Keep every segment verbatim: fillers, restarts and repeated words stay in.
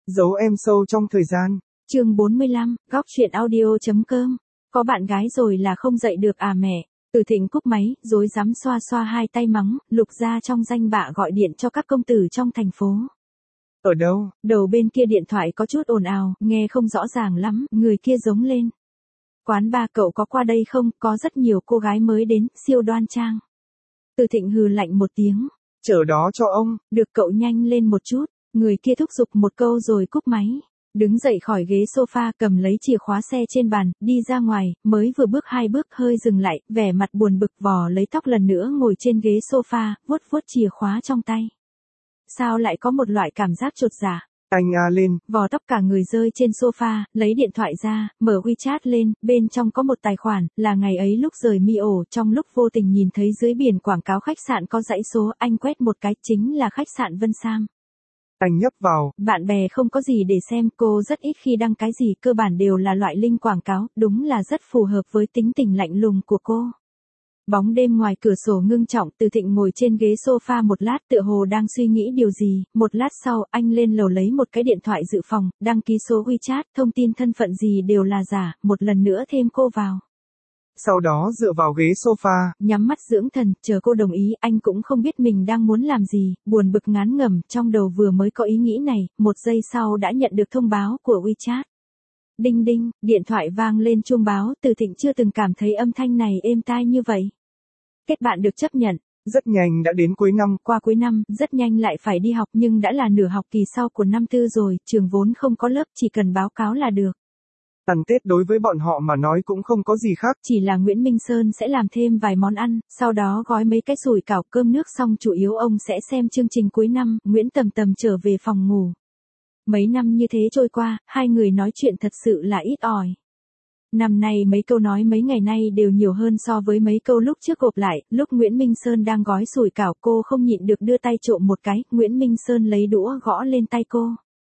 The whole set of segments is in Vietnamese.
Giấu em sâu trong thời gian. Chương bốn mươi lăm, góc chuyện audio.com. Có bạn gái rồi là không dậy được à mẹ? Từ Thịnh cúp máy, rối rắm xoa xoa hai tay mắng, Lục gia trong danh bạ gọi điện cho các công tử trong thành phố. Ở đâu? Đầu bên kia điện thoại có chút ồn ào, nghe không rõ ràng lắm, người kia giống lên. Quán ba cậu có qua đây không, có rất nhiều cô gái mới đến, siêu đoan trang. Từ Thịnh hừ lạnh một tiếng. Chờ đó cho ông. Được cậu nhanh lên một chút, người kia thúc giục một câu rồi cúp máy. Đứng dậy khỏi ghế sofa cầm lấy chìa khóa xe trên bàn, đi ra ngoài, mới vừa bước hai bước hơi dừng lại, vẻ mặt buồn bực vò lấy tóc lần nữa ngồi trên ghế sofa, vuốt vuốt chìa khóa trong tay. Sao lại có một loại cảm giác chột dạ? Anh a lên. Vò tóc cả người rơi trên sofa, lấy điện thoại ra, mở WeChat lên, bên trong có một tài khoản, là ngày ấy lúc rời mi ổ, trong lúc vô tình nhìn thấy dưới biển quảng cáo khách sạn có dãy số, anh quét một cái, chính là khách sạn Vân Sam. Anh nhấp vào. Bạn bè không có gì để xem, cô rất ít khi đăng cái gì, cơ bản đều là loại link quảng cáo, đúng là rất phù hợp với tính tình lạnh lùng của cô. Bóng đêm ngoài cửa sổ ngưng trọng, Từ Thịnh ngồi trên ghế sofa một lát tựa hồ đang suy nghĩ điều gì, một lát sau anh lên lầu lấy một cái điện thoại dự phòng, đăng ký số WeChat, thông tin thân phận gì đều là giả, một lần nữa thêm cô vào. Sau đó dựa vào ghế sofa, nhắm mắt dưỡng thần, chờ cô đồng ý, anh cũng không biết mình đang muốn làm gì, buồn bực ngán ngẩm, trong đầu vừa mới có ý nghĩ này, một giây sau đã nhận được thông báo của WeChat. Đinh đinh, điện thoại vang lên chuông báo, Từ Thịnh chưa từng cảm thấy âm thanh này êm tai như vậy. Kết bạn được chấp nhận. Rất nhanh đã đến cuối năm. Qua cuối năm, rất nhanh lại phải đi học nhưng đã là nửa học kỳ sau của năm tư rồi, trường vốn không có lớp, chỉ cần báo cáo là được. Ăn Tết đối với bọn họ mà nói cũng không có gì khác. Chỉ là Nguyễn Minh Sơn sẽ làm thêm vài món ăn, sau đó gói mấy cái sủi cảo cơm nước xong chủ yếu ông sẽ xem chương trình cuối năm, Nguyễn Tầm Tầm trở về phòng ngủ. Mấy năm như thế trôi qua, hai người nói chuyện thật sự là ít ỏi. Năm nay mấy câu nói mấy ngày nay đều nhiều hơn so với mấy câu lúc trước gộp lại, lúc Nguyễn Minh Sơn đang gói sủi cảo cô không nhịn được đưa tay trộm một cái, Nguyễn Minh Sơn lấy đũa gõ lên tay cô.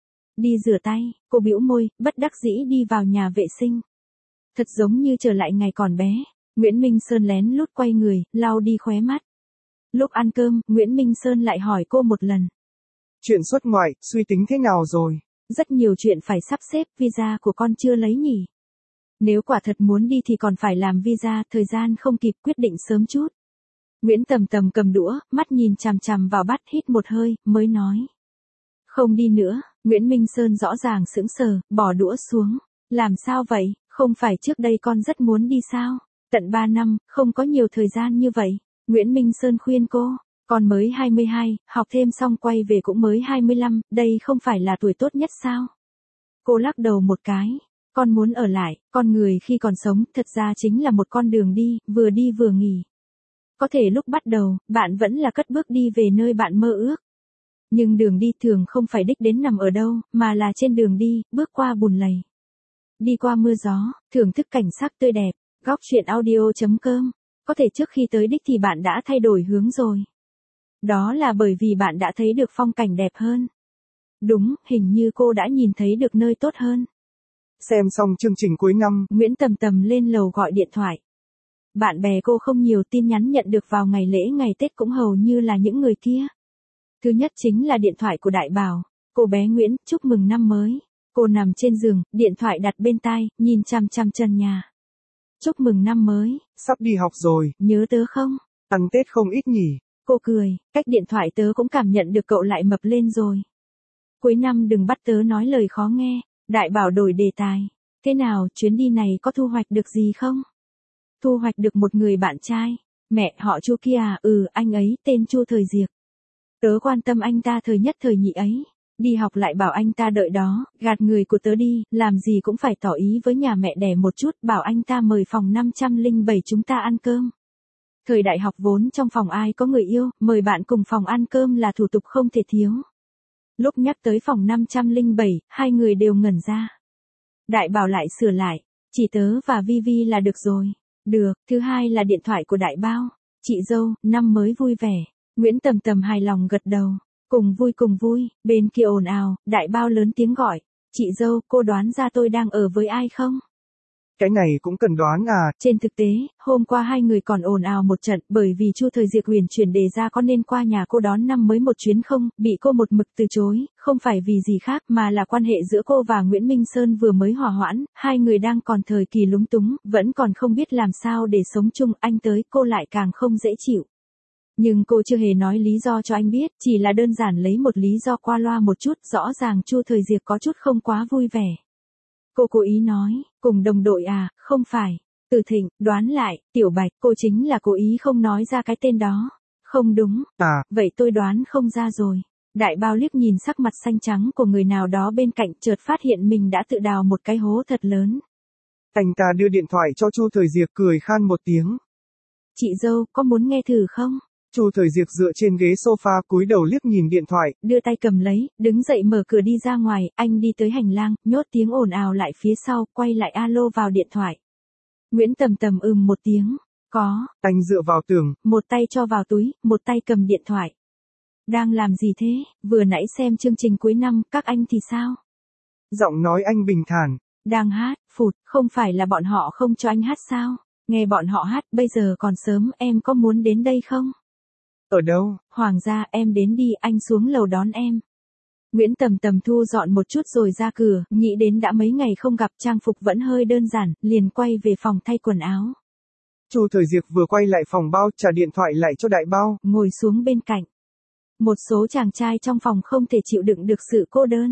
Đi rửa tay, cô bĩu môi, bất đắc dĩ đi vào nhà vệ sinh. Thật giống như trở lại ngày còn bé, Nguyễn Minh Sơn lén lút quay người, lau đi khóe mắt. Lúc ăn cơm, Nguyễn Minh Sơn lại hỏi cô một lần. Chuyện xuất ngoại, suy tính thế nào rồi? Rất nhiều chuyện phải sắp xếp, visa của con chưa lấy nhỉ? Nếu quả thật muốn đi thì còn phải làm visa, thời gian không kịp, quyết định sớm chút. Nguyễn Tầm Tầm cầm đũa, mắt nhìn chằm chằm vào bát, hít một hơi, mới nói. Không đi nữa. Nguyễn Minh Sơn rõ ràng sững sờ, bỏ đũa xuống. Làm sao vậy, không phải trước đây con rất muốn đi sao? Tận ba năm, không có nhiều thời gian như vậy. Nguyễn Minh Sơn khuyên cô, con mới hai mươi hai, học thêm xong quay về cũng mới hai mươi lăm, đây không phải là tuổi tốt nhất sao? Cô lắc đầu một cái, con muốn ở lại, con người khi còn sống thật ra chính là một con đường đi, vừa đi vừa nghỉ. Có thể lúc bắt đầu, bạn vẫn là cất bước đi về nơi bạn mơ ước. Nhưng đường đi thường không phải đích đến nằm ở đâu, mà là trên đường đi, bước qua bùn lầy. Đi qua mưa gió, thưởng thức cảnh sắc tươi đẹp, góc chuyện audio.com. Có thể trước khi tới đích thì bạn đã thay đổi hướng rồi. Đó là bởi vì bạn đã thấy được phong cảnh đẹp hơn. Đúng, hình như cô đã nhìn thấy được nơi tốt hơn. Xem xong chương trình cuối năm, Nguyễn Tầm Tầm lên lầu gọi điện thoại. Bạn bè cô không nhiều, tin nhắn nhận được vào ngày lễ ngày Tết cũng hầu như là những người kia. Thứ nhất chính là điện thoại của Đại Bảo. Cô bé Nguyễn, chúc mừng năm mới. Cô nằm trên giường, điện thoại đặt bên tai, nhìn chằm chằm trần nhà. Chúc mừng năm mới. Sắp đi học rồi. Nhớ tớ không? Ăn Tết không ít nhỉ. Cô cười, cách điện thoại tớ cũng cảm nhận được cậu lại mập lên rồi. Cuối năm đừng bắt tớ nói lời khó nghe. Đại Bảo đổi đề tài. Thế nào, chuyến đi này có thu hoạch được gì không? Thu hoạch được một người bạn trai. Mẹ họ Chu kia à, ừ, anh ấy tên Chu Thời Diệp. Tớ quan tâm anh ta thời nhất thời nhị ấy. Đi học lại bảo anh ta đợi đó, gạt người của tớ đi, làm gì cũng phải tỏ ý với nhà mẹ đẻ một chút, bảo anh ta mời phòng năm trăm lẻ bảy chúng ta ăn cơm. Thời đại học vốn trong phòng ai có người yêu, mời bạn cùng phòng ăn cơm là thủ tục không thể thiếu. Lúc nhắc tới phòng năm trăm lẻ bảy, hai người đều ngẩn ra. Đại Bảo lại sửa lại, chỉ tớ và Vi Vi là được rồi. Được, thứ hai là điện thoại của Đại Bao. Chị dâu, năm mới vui vẻ. Nguyễn Tầm Tầm hài lòng gật đầu. Cùng vui cùng vui, bên kia ồn ào, Đại Bao lớn tiếng gọi. Chị dâu, cô đoán ra tôi đang ở với ai không? Cái này cũng cần đoán à. Trên thực tế, hôm qua hai người còn ồn ào một trận bởi vì Chu Thời Diệp huyền chuyển đề ra có nên qua nhà cô đón năm mới một chuyến không, bị cô một mực từ chối, không phải vì gì khác mà là quan hệ giữa cô và Nguyễn Minh Sơn vừa mới hòa hoãn, hai người đang còn thời kỳ lúng túng, vẫn còn không biết làm sao để sống chung, anh tới cô lại càng không dễ chịu. Nhưng cô chưa hề nói lý do cho anh biết, chỉ là đơn giản lấy một lý do qua loa một chút, rõ ràng Chu Thời Diệp có chút không quá vui vẻ. Cô cố ý nói, cùng đồng đội à, không phải. Từ Thịnh, đoán lại, Tiểu Bạch, cô chính là cố ý không nói ra cái tên đó. Không đúng. À. Vậy tôi đoán không ra rồi. Đại Bao liếc nhìn sắc mặt xanh trắng của người nào đó bên cạnh, chợt phát hiện mình đã tự đào một cái hố thật lớn. Anh ta đưa điện thoại cho Chu Thời Diệp cười khan một tiếng. Chị dâu, có muốn nghe thử không? Chu Thời Diệp dựa trên ghế sofa cúi đầu liếc nhìn điện thoại. Đưa tay cầm lấy, đứng dậy mở cửa đi ra ngoài, anh đi tới hành lang, nhốt tiếng ồn ào lại phía sau, quay lại alo vào điện thoại. Nguyễn Tầm Tầm ừm một tiếng. Có. Anh dựa vào tường. Một tay cho vào túi, một tay cầm điện thoại. Đang làm gì thế? Vừa nãy xem chương trình cuối năm, các anh thì sao? Giọng nói anh bình thản. Đang hát, phụt, không phải là bọn họ không cho anh hát sao? Nghe bọn họ hát, bây giờ còn sớm, em có muốn đến đây không? Ở đâu? Hoàng gia, em đến đi, anh xuống lầu đón em. Nguyễn Tầm Tầm thu dọn một chút rồi ra cửa, nghĩ đến đã mấy ngày không gặp, trang phục vẫn hơi đơn giản, liền quay về phòng thay quần áo. Chu Thời Diệp vừa quay lại phòng bao, trả điện thoại lại cho Đại Bao. Ngồi xuống bên cạnh. Một số chàng trai trong phòng không thể chịu đựng được sự cô đơn.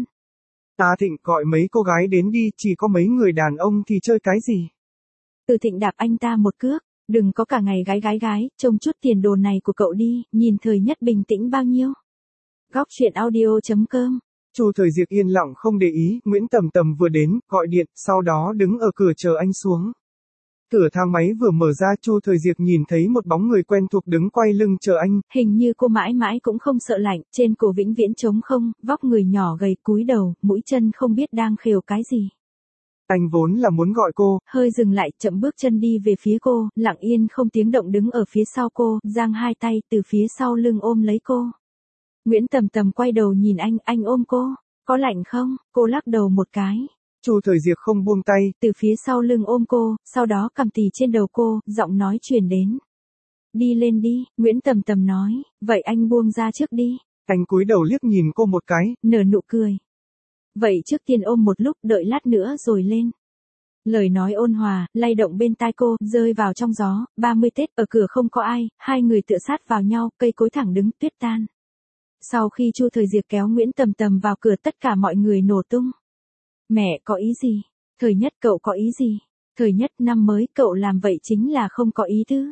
Ta Thịnh gọi mấy cô gái đến đi, chỉ có mấy người đàn ông thì chơi cái gì? Từ Thịnh đạp anh ta một cước. Đừng có cả ngày gái gái gái, trông chút tiền đồ này của cậu đi, nhìn thời nhất bình tĩnh bao nhiêu. Góc truyện audio chấm com. Chu Thời Diệp yên lặng không để ý, Nguyễn Tầm Tầm vừa đến, gọi điện, sau đó đứng ở cửa chờ anh xuống. Cửa thang máy vừa mở ra, Chu Thời Diệp nhìn thấy một bóng người quen thuộc đứng quay lưng chờ anh. Hình như cô mãi mãi cũng không sợ lạnh, trên cổ vĩnh viễn trống không, vóc người nhỏ gầy cúi đầu, mũi chân không biết đang khều cái gì. Anh vốn là muốn gọi cô, hơi dừng lại, chậm bước chân đi về phía cô, lặng yên không tiếng động đứng ở phía sau cô, giang hai tay từ phía sau lưng ôm lấy cô. Nguyễn Tầm Tầm quay đầu nhìn anh, anh ôm cô, có lạnh không? Cô lắc đầu một cái. Chu Thời Diệp không buông tay, từ phía sau lưng ôm cô, sau đó cầm tì trên đầu cô, giọng nói truyền đến. Đi lên đi, Nguyễn Tầm Tầm nói, vậy anh buông ra trước đi. Anh cúi đầu liếc nhìn cô một cái, nở nụ cười. Vậy trước tiên ôm một lúc, đợi lát nữa rồi lên. Lời nói ôn hòa, lay động bên tai cô, rơi vào trong gió, ba mươi Tết, ở cửa không có ai, hai người tựa sát vào nhau, cây cối thẳng đứng, tuyết tan. Sau khi Chu Thời Diệp kéo Nguyễn Tầm Tầm vào cửa, tất cả mọi người nổ tung. Mẹ có ý gì? Thời nhất cậu có ý gì? Thời nhất năm mới cậu làm vậy chính là không có ý tứ.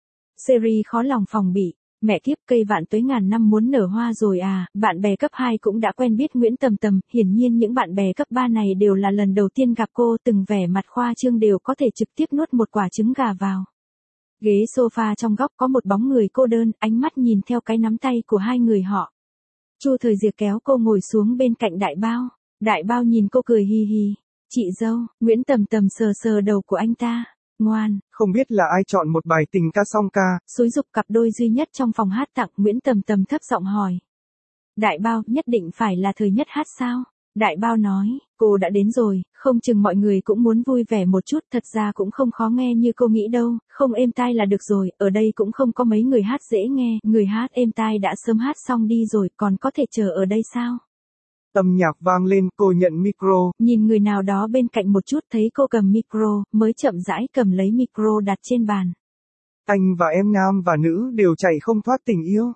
Series khó lòng phòng bị. Mẹ kiếp, cây vạn tuế ngàn năm muốn nở hoa rồi à, bạn bè cấp hai cũng đã quen biết Nguyễn Tầm Tầm, hiển nhiên những bạn bè cấp ba này đều là lần đầu tiên gặp cô, từng vẻ mặt khoa trương đều có thể trực tiếp nuốt một quả trứng gà vào. Ghế sofa trong góc có một bóng người cô đơn, ánh mắt nhìn theo cái nắm tay của hai người họ. Chu Thời Diệp kéo cô ngồi xuống bên cạnh Đại Bao. Đại Bao nhìn cô cười hi hi. Chị dâu, Nguyễn Tầm Tầm sờ sờ đầu của anh ta. Ngoan. Không biết là ai chọn một bài tình ca song ca. Xúi giục cặp đôi duy nhất trong phòng hát tặng, Nguyễn Tầm Tầm thấp giọng hỏi. Đại Bao, nhất định phải là Thời nhất hát sao? Đại Bao nói, cô đã đến rồi, không chừng mọi người cũng muốn vui vẻ một chút, thật ra cũng không khó nghe như cô nghĩ đâu, không êm tai là được rồi, ở đây cũng không có mấy người hát dễ nghe, người hát êm tai đã sớm hát xong đi rồi, còn có thể chờ ở đây sao? Âm nhạc vang lên, cô nhận micro. Nhìn người nào đó bên cạnh một chút, thấy cô cầm micro, mới chậm rãi cầm lấy micro đặt trên bàn. Anh và em nam và nữ đều chạy không thoát tình yêu.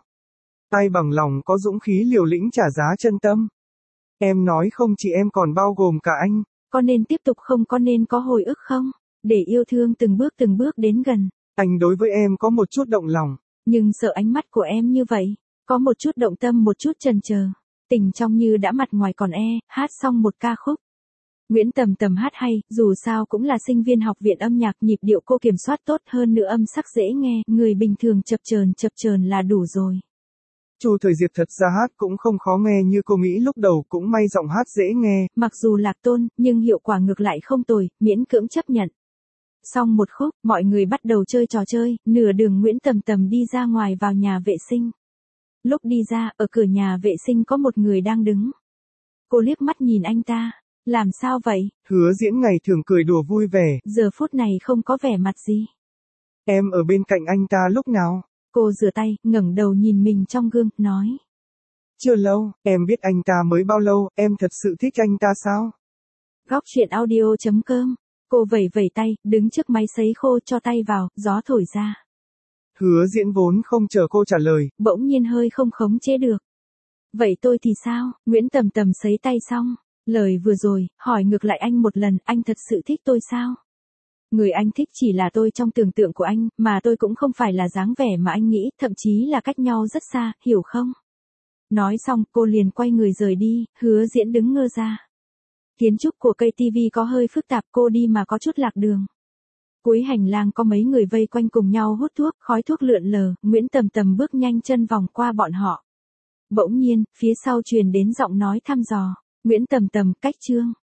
Ai bằng lòng có dũng khí liều lĩnh trả giá chân tâm. Em nói không chỉ em còn bao gồm cả anh. Có nên tiếp tục không, có nên có hồi ức không? Để yêu thương từng bước từng bước đến gần. Anh đối với em có một chút động lòng. Nhưng sợ ánh mắt của em như vậy. Có một chút động tâm, một chút chần chờ. Tình trong như đã mặt ngoài còn e, hát xong một ca khúc. Nguyễn Tầm Tầm hát hay, dù sao cũng là sinh viên học viện âm nhạc, nhịp điệu cô kiểm soát tốt, hơn nữa âm sắc dễ nghe, người bình thường chập chờn chập chờn là đủ rồi. Chu Thời Diệp thật ra hát cũng không khó nghe như cô nghĩ lúc đầu, cũng may giọng hát dễ nghe. Mặc dù lạc tôn, nhưng hiệu quả ngược lại không tồi, miễn cưỡng chấp nhận. Xong một khúc, mọi người bắt đầu chơi trò chơi, nửa đường Nguyễn Tầm Tầm đi ra ngoài vào nhà vệ sinh. Lúc đi ra, ở cửa nhà vệ sinh có một người đang đứng. Cô liếc mắt nhìn anh ta, Làm sao vậy? Hứa Diễn ngày thường cười đùa vui vẻ. Giờ phút này không có vẻ mặt gì. Em ở bên cạnh anh ta lúc nào? Cô rửa tay, ngẩng đầu nhìn mình trong gương, nói. Chưa lâu, em biết anh ta mới bao lâu, em thật sự thích anh ta sao? Góc truyện audio chấm com. Cô vẩy vẩy tay, đứng trước máy sấy khô cho tay vào, gió thổi ra. Hứa Diễn vốn không chờ cô trả lời. Bỗng nhiên hơi không khống chế được. Vậy tôi thì sao? Nguyễn Tầm Tầm sấy tay xong. Lời vừa rồi, hỏi ngược lại anh một lần, anh thật sự thích tôi sao? Người anh thích chỉ là tôi trong tưởng tượng của anh, mà tôi cũng không phải là dáng vẻ mà anh nghĩ, thậm chí là cách nhau rất xa, hiểu không? Nói xong, cô liền quay người rời đi, Hứa Diễn đứng ngơ ra. Kiến trúc của cây tivi có hơi phức tạp, cô đi mà có chút lạc đường. Cuối hành lang có mấy người vây quanh cùng nhau hút thuốc, khói thuốc lượn lờ, Nguyễn Tầm Tầm bước nhanh chân vòng qua bọn họ. Bỗng nhiên, phía sau truyền đến giọng nói thăm dò. Nguyễn Tầm Tầm, cách Trương.